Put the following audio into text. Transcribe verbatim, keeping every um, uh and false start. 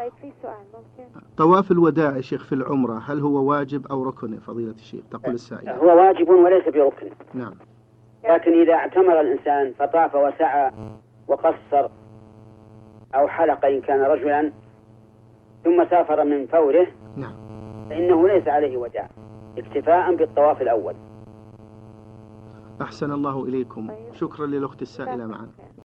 طيب في سؤال ممكن؟ طواف الوداع يا شيخ في العمرة هل هو واجب أو ركن يا فضيلة الشيخ؟ تقول السائلة. هو واجب وليس بركن. نعم. لكن إذا اعتمر الإنسان فطاف وسعى وقصر أو حلق إن كان رجلا ثم سافر من فوره، نعم، فإنه ليس عليه وداع، اكتفاء بالطواف الأول. أحسن الله إليكم. شكرا للأخت السائلة معنا.